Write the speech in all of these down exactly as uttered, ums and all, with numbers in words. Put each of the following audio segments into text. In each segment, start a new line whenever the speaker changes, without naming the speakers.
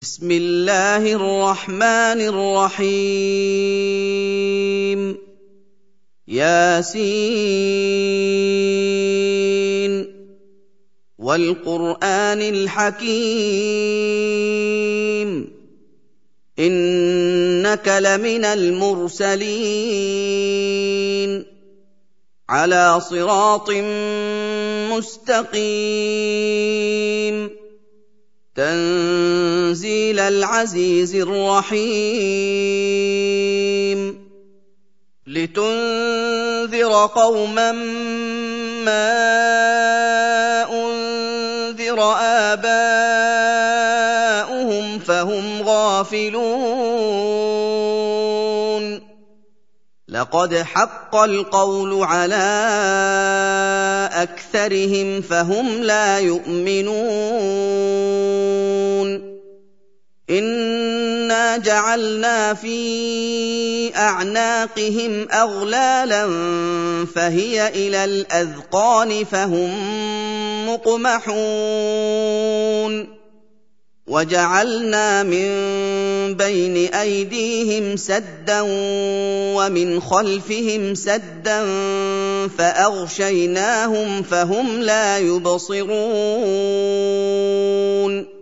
بسم الله الرحمن الرحيم ياسين والقرآن الحكيم إنك لمن المرسلين على صراط مستقيم تنزيل العزيز الرحيم لتنذر قوما ما أنذر آباؤهم فهم غافلون لقد حق القول على أكثرهم فهم لا يؤمنون إنا جعلنا في أعناقهم أغلالا فهي إلى الأذقان فهم مقمحون وجعلنا من بين أيديهم سدا ومن خلفهم سدا فأغشيناهم فهم لا يبصرون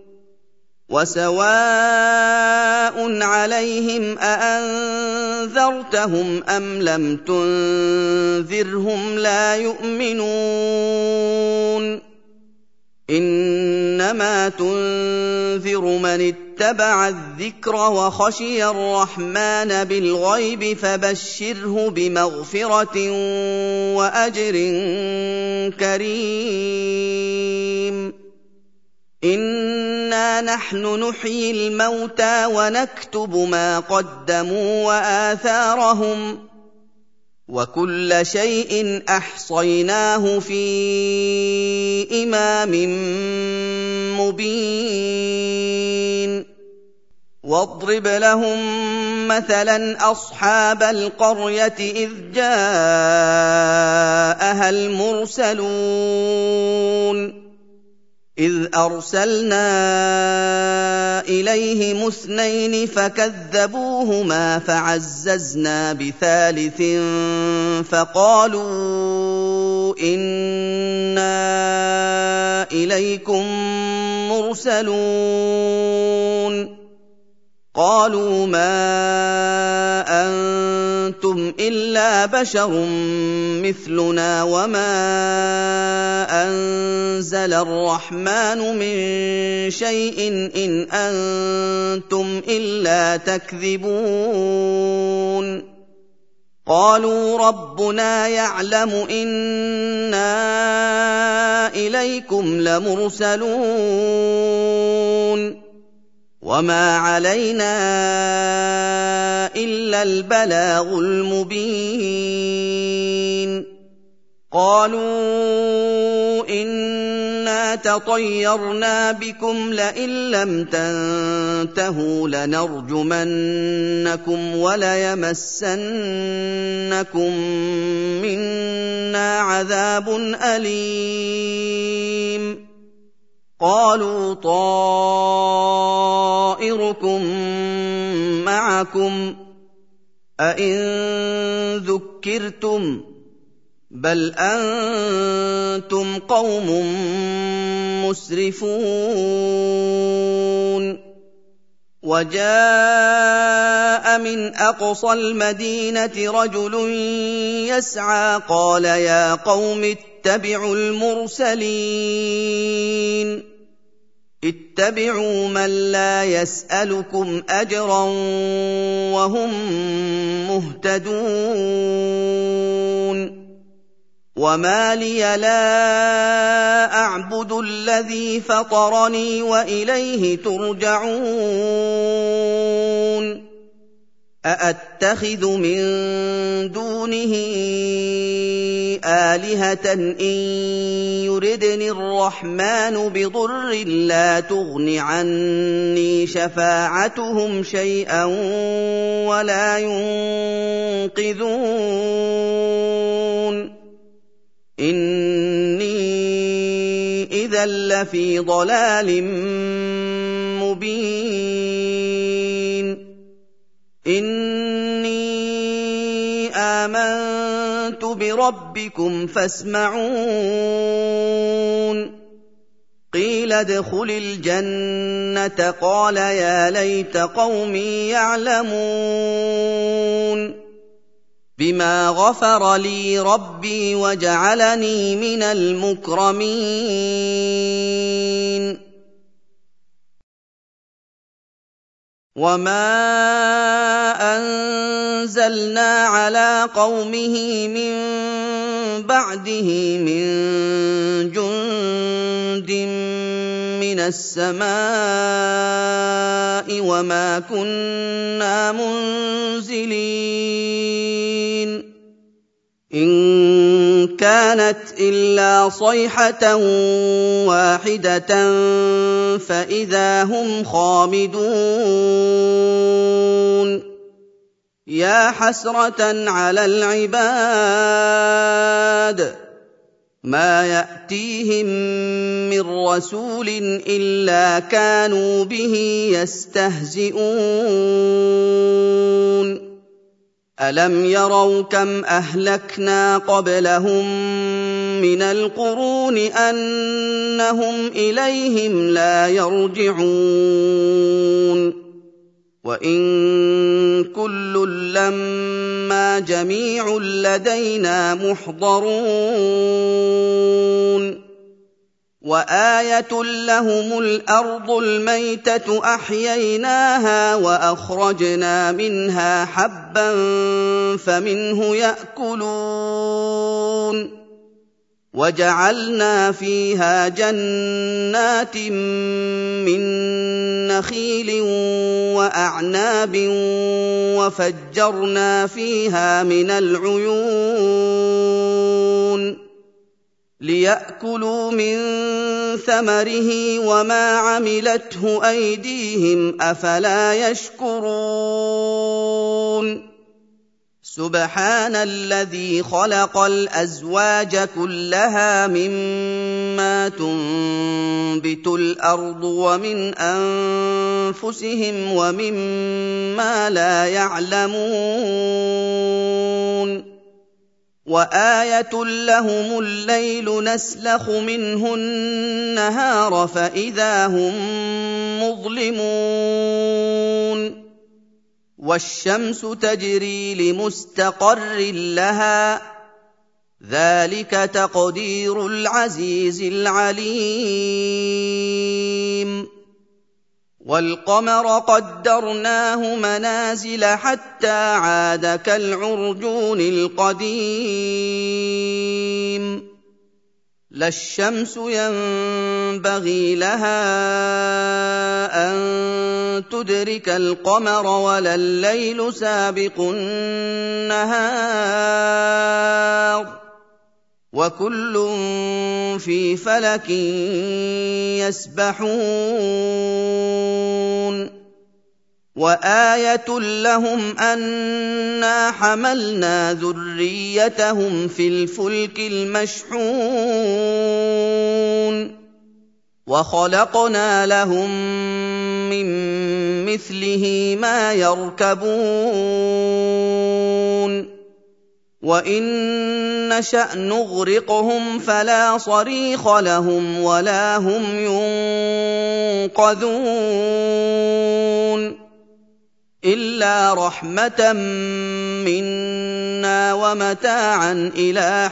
وسواء عليهم أأنذرتهم أم لم تنذرهم لا يؤمنون إنما تنذر من اتبع الذكر وخشي الرحمن بالغيب فبشره بمغفرة وأجر كريم إنا نحن نحيي الموتى ونكتب ما قدموا وآثارهم وكل شيء أحصيناه في إمام مبين واضرب لهم مثلا أصحاب القرية إذ جاءها المرسلون إذ أرسلنا إليهم اثنين فكذبوهما فعززنا بثالث فقالوا إنا إليكم مرسلون قالوا ما أنتم إلا بشر مثلنا وما أنزل الرحمن من شيء إن أنتم إلا تكذبون قالوا ربنا يعلم إنا إليكم لمرسلون وما علينا إلا البلاغ المبين قالوا إنا تطيرنا بكم لئن لم تنتهوا لنرجمنكم وليمسنكم منا عذاب أليم قالوا طائركم معكم أئن ذكرتم بل أنتم قوم مسرفون وجاء من أقصى المدينة رجل يسعى قال يا قوم اتبعوا المرسلين اتبعوا من لا يسألكم أجرا وهم مهتدون وما لي لا أعبد الذي فطرني وإليه ترجعون أأتخذ من دونه آلهة إن يردني الرحمن بضر لا تغن عني شفاعتهم شيئا ولا ينقذون إني إذا لفي ضلال مبين إِنِّي آمَنتُ بِرَبِّكُمْ فَاسْمَعُونِ قِيلَ ادْخُلِ الْجَنَّةَ قَالَ يَا لَيْتَ قَوْمِي يَعْلَمُونَ بِمَا غَفَرَ لِي رَبِّي وَجَعَلَنِي مِنَ الْمُكْرَمِينَ وَمَا أَنزَلْنَا عَلَىٰ قَوْمِهِ مِن بَعْدِهِ مِن جُندٍ مِّنَ السَّمَاءِ وَمَا كُنَّا مُنزِلِينَ إِن كَانَتْ إِلَّا صَيْحَةً وَاحِدَةً فَإِذَا هُمْ خَامِدُونَ يَا حَسْرَةً عَلَى الْعِبَادِ مَا يَأْتِيهِم مِّن رَّسُولٍ إِلَّا كَانُوا بِهِ يَسْتَهْزِئُونَ أَلَمْ يَرَوْا كَمْ أَهْلَكْنَا قَبْلَهُم مِّنَ الْقُرُونِ أَنَّهُمْ إِلَيْهِمْ لَا يَرْجِعُونَ وَإِن كُلٌّ لَّمَّا جَمِيعٌ لَّدَيْنَا مُحْضَرُونَ وَآيَةٌ لَّهُمُ الْأَرْضُ الْمَيْتَةُ أَحْيَيْنَاهَا وَأَخْرَجْنَا مِنْهَا حَبًّا فَمِنْهُ يَأْكُلُونَ وَجَعَلْنَا فِيهَا جَنَّاتٍ مِّن نَّخِيلٍ وَأَعْنَابٍ وَفَجَّرْنَا فِيهَا مِنَ الْعُيُونِ لِيَأْكُلُوا مِن ثَمَرِهِ وَمَا عَمِلَتْهُ أَيْدِيهِمْ ۖ أَفَلَا يَشْكُرُونَ سُبْحَانَ الَّذِي خَلَقَ الْأَزْوَاجَ كُلَّهَا مِمَّا تُنبِتُ الْأَرْضُ وَمِنْ أَنفُسِهِمْ وَمِمَّا لَا يَعْلَمُونَ وَآيَةٌ لَّهُمُ اللَّيْلُ نَسْلَخُ مِنْهُ النَّهَارَ فَإِذَا هُم مُّظْلِمُونَ وَالشَّمْسُ تَجْرِي لِمُسْتَقَرٍّ لَّهَا ۚ ذَٰلِكَ تَقْدِيرُ الْعَزِيزِ الْعَلِيمِ وَالْقَمَرَ قَدَّرْنَاهُ مَنَازِلَ حَتَّىٰ عَادَ كَالْعُرْجُونِ الْقَدِيمِ لَا الشَّمْسُ يَنبَغِي لَهَا أَن تُدْرِكَ الْقَمَرَ وَلَا اللَّيْلُ سَابِقُ النَّهَارِ ۚ وَكُلٌّ فِي فَلَكٍ يَسْبَحُونَ وَآيَةٌ لَّهُمْ أَنَّا حَمَلْنَا ذُرِّيَّتَهُمْ فِي الْفُلْكِ الْمَشْحُونِ وَخَلَقْنَا لَهُم مِّن مِّثْلِهِ مَا يَرْكَبُونَ وَإِن نَّشَأْ نُغْرِقْهُمْ فَلَا صَرِيخَ لَهُمْ وَلَا هُمْ يُنقَذُونَ إِلَّا رَحْمَةً مِّنَّا وَمَتَاعًا إِلَىٰ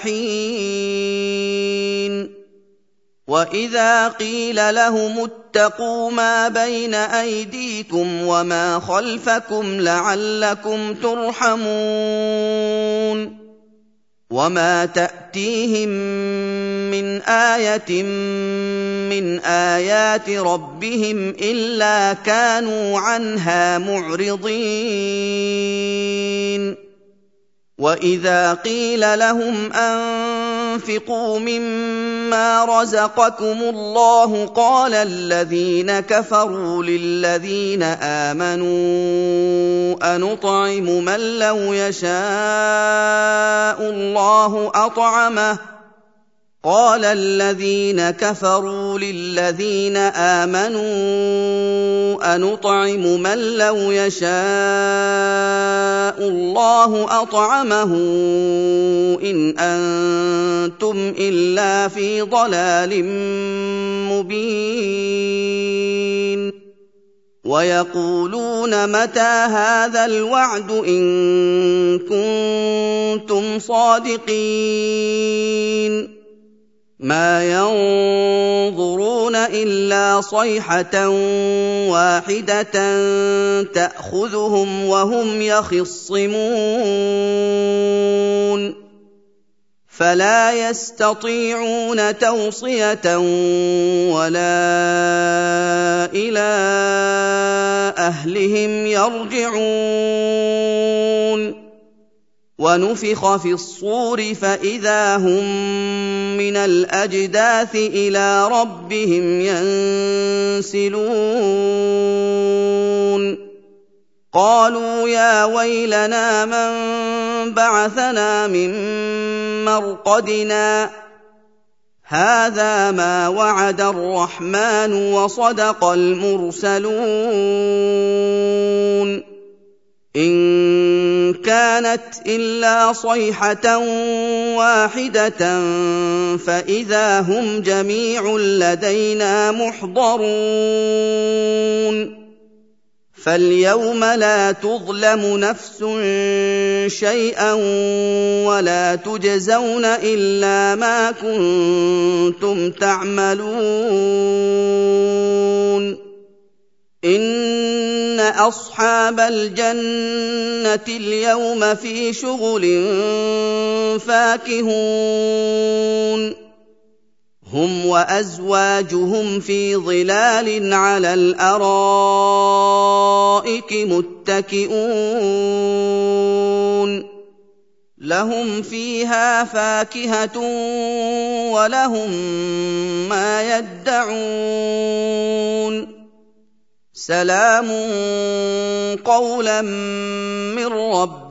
حِينٍ وَإِذَا قِيلَ لَهُمُ اتَّقُوا مَا بَيْنَ أَيْدِيكُمْ وَمَا خَلْفَكُمْ لَعَلَّكُمْ تُرْحَمُونَ وَمَا تَأْتِيهِم مِّنْ آيَةٍ مِّنْ آيَاتِ رَبِّهِمْ إِلَّا كَانُوا عَنْهَا مُعْرِضِينَ وَإِذَا قِيلَ لَهُمْ أَنفِقُوا مِمَّا رَزَقَكُمُ اللَّهُ قَالَ الَّذِينَ كَفَرُوا لِلَّذِينَ آمَنُوا أَنُطْعِمُ مَن لَّوْ يَشَاءُ اللَّهُ أَطْعَمَهُ قال الذين كفروا للذين آمنوا أنطعم من لو يشاء الله أطعمه إن أنتم إلا في ضلال مبين ويقولون متى هذا الوعد إن كنتم صادقين ما ينظرون إلا صيحة واحدة تأخذهم وهم يخصمون فلا يستطيعون توصية ولا إلى أهلهم يرجعون ونفخ في الصور فإذا هم من الأجداث إلى ربهم ينسلون قالوا يا ويلنا من بعثنا من مرقدنا هذا ما وعد الرحمن وصدق المرسلون إن كانت إلا صيحة واحدة فإذا هم جميع لدينا محضرون فاليوم لا تظلم نفس شيئا ولا تجزون إلا ما كنتم تعملون إن أصحاب الجنة اليوم في شغل فاكهون هم وأزواجهم في ظلال على الأرائك متكئون لهم فيها فاكهة ولهم ما يدعون سلام قولا من رب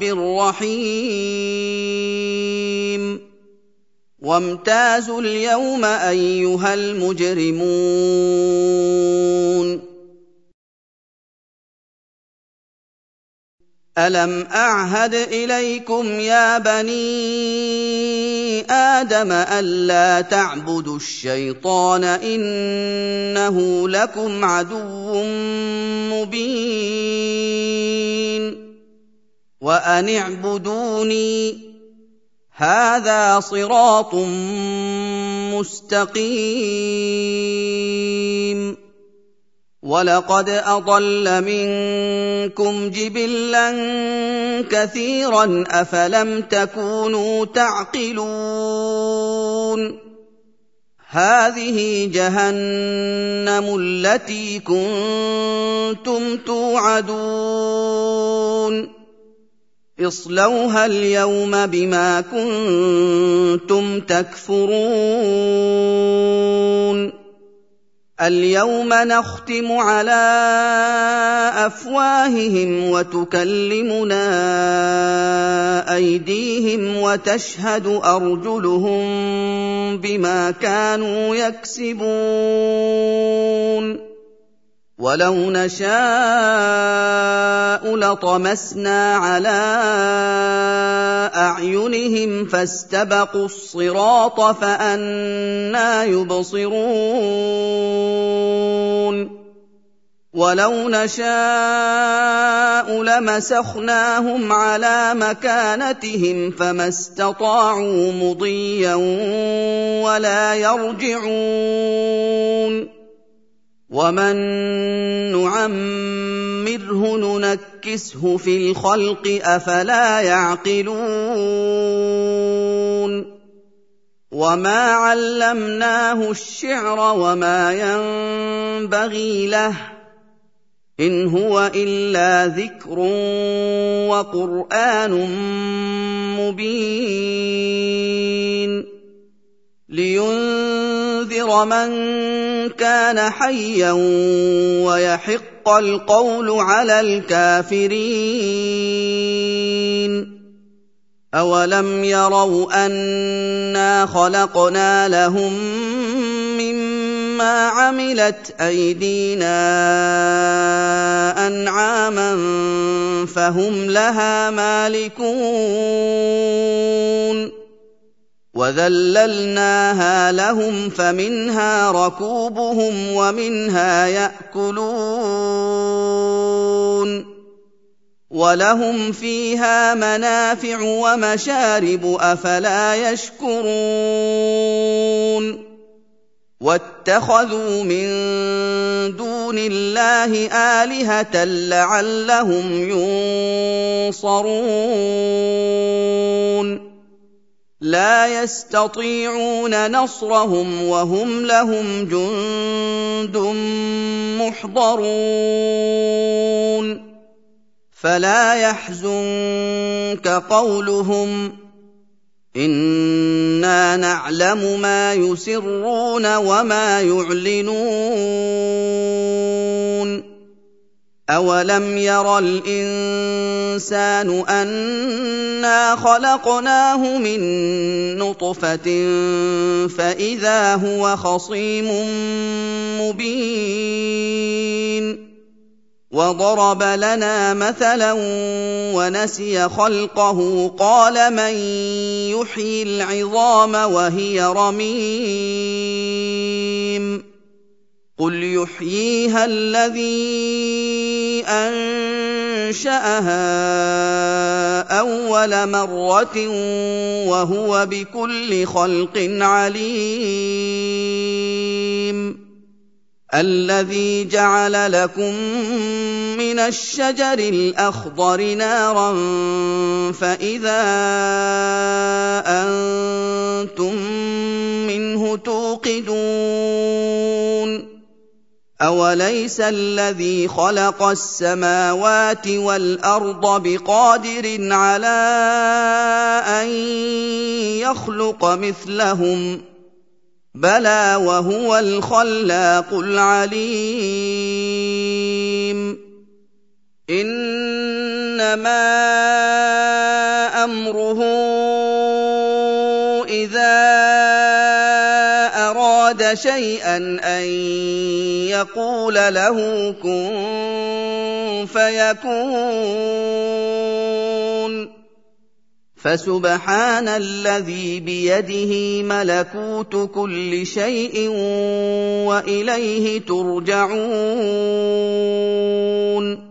رحيم وامتازوا اليوم أيها المجرمون ألم أعهد إليكم يا بني آدم ألا تعبدوا الشيطان إنه لكم عدو مبين وأن اعبدوني هذا صراط مستقيم وَلَقَدْ أَضَلَّ مِنكُمْ جِبِلًّا كَثِيرًا أَفَلَمْ تَكُونُوا تَعْقِلُونَ هَٰذِهِ جَهَنَّمُ الَّتِي كُنتُمْ تُوعَدُونَ اصْلَوْهَا الْيَوْمَ بِمَا كُنتُمْ تَكْفُرُونَ الْيَوْمَ نَخْتِمُ عَلَىٰ أَفْوَاهِهِمْ وَتُكَلِّمُنَا أَيْدِيهِمْ وَتَشْهَدُ أَرْجُلُهُم بِمَا كَانُوا يَكْسِبُونَ وَلَوْ نَشَاءُ لَطَمَسْنَا عَلَىٰ أَعْيُنِهِمْ فَاسْتَبَقُوا الصِّرَاطَ فَأَنَّىٰ يُبْصِرُونَ وَلَوْ نَشَاءُ لَمَسَخْنَاهُمْ عَلَىٰ مَكَانَتِهِمْ فَمَا اسْتَطَاعُوا مُضِيًّا وَلَا يَرْجِعُونَ وَمَن نُّعَمِّرْهُ نُنَكِّسْهُ فِي الْخَلْقِ أَفَلَا يَعْقِلُونَ وَمَا عَلَّمْنَاهُ الشِّعْرَ وَمَا يَنبَغِي لَهُ إِنْ هُوَ إِلَّا ذِكْرٌ وَقُرْآنٌ مُّبِينٌ لِيُنذِرَ مَن كَانَ حَيًّا وَيَحِقَّ الْقَوْلُ عَلَى الْكَافِرِينَ أَوَلَمْ يَرَوْا أَنَّا خَلَقْنَا لَهُم مِّمَّا عَمِلَتْ أَيْدِينَا أَنْعَامًا فَهُمْ لَهَا مَالِكُونَ وَذَلَّلْنَاهَا لَهُمْ فَمِنْهَا رَكُوبُهُمْ وَمِنْهَا يَأْكُلُونَ وَلَهُمْ فِيهَا مَنَافِعُ وَمَشَارِبُ أَفَلَا يَشْكُرُونَ وَاتَّخَذُوا مِن دُونِ اللَّهِ آلِهَةً لَّعَلَّهُمْ يُنصَرُونَ لَا يَسْتَطِيعُونَ نَصْرَهُمْ وَهُمْ لَهُمْ جُندٌ مُّحْضَرُونَ فَلَا يَحْزُنكَ قَوْلُهُمْ ۘ إِنَّا نَعْلَمُ مَا يُسِرُّونَ وَمَا يُعْلِنُونَ أَوَلَمْ يَرَ الْإِنسَانُ أَنَّا خَلَقْنَاهُ مِن نُّطْفَةٍ فَإِذَا هُوَ خَصِيمٌ مُّبِينٌ وَضَرَبَ لَنَا مَثَلًا وَنَسِيَ خَلْقَهُ قَالَ مَن يُحْيِي الْعِظَامَ وَهِيَ رَمِيمٌ قُلْ يُحْيِيهَا الَّذِي أَنشَأَهَا أَوَّلَ مَرَّةٍ وَهُوَ بِكُلِّ خَلْقٍ عَلِيمٌ الَّذِي جَعَلَ لَكُم مِّنَ الشَّجَرِ الْأَخْضَرِ نَارًا فَإِذَا أَنتُم مِّنْهُ تُوقِدُونَ أَوَلَيْسَ الَّذِي خَلَقَ السَّمَاوَاتِ وَالْأَرْضَ بِقَادِرٍ عَلَىٰ أَن يَخْلُقَ مِثْلَهُم ۚ بَلَىٰ وَهُوَ الْخَلَّاقُ الْعَلِيمُ إِنَّمَا أَمْرُهُ إِذَا أَرَادَ شَيْئًا أَن يَقُولَ لَهُ كُن فَيَكُونُ فَسُبْحَانَ الَّذِي بِيَدِهِ مَلَكُوتُ كُلِّ شَيْءٍ وَإِلَيْهِ تُرْجَعُونَ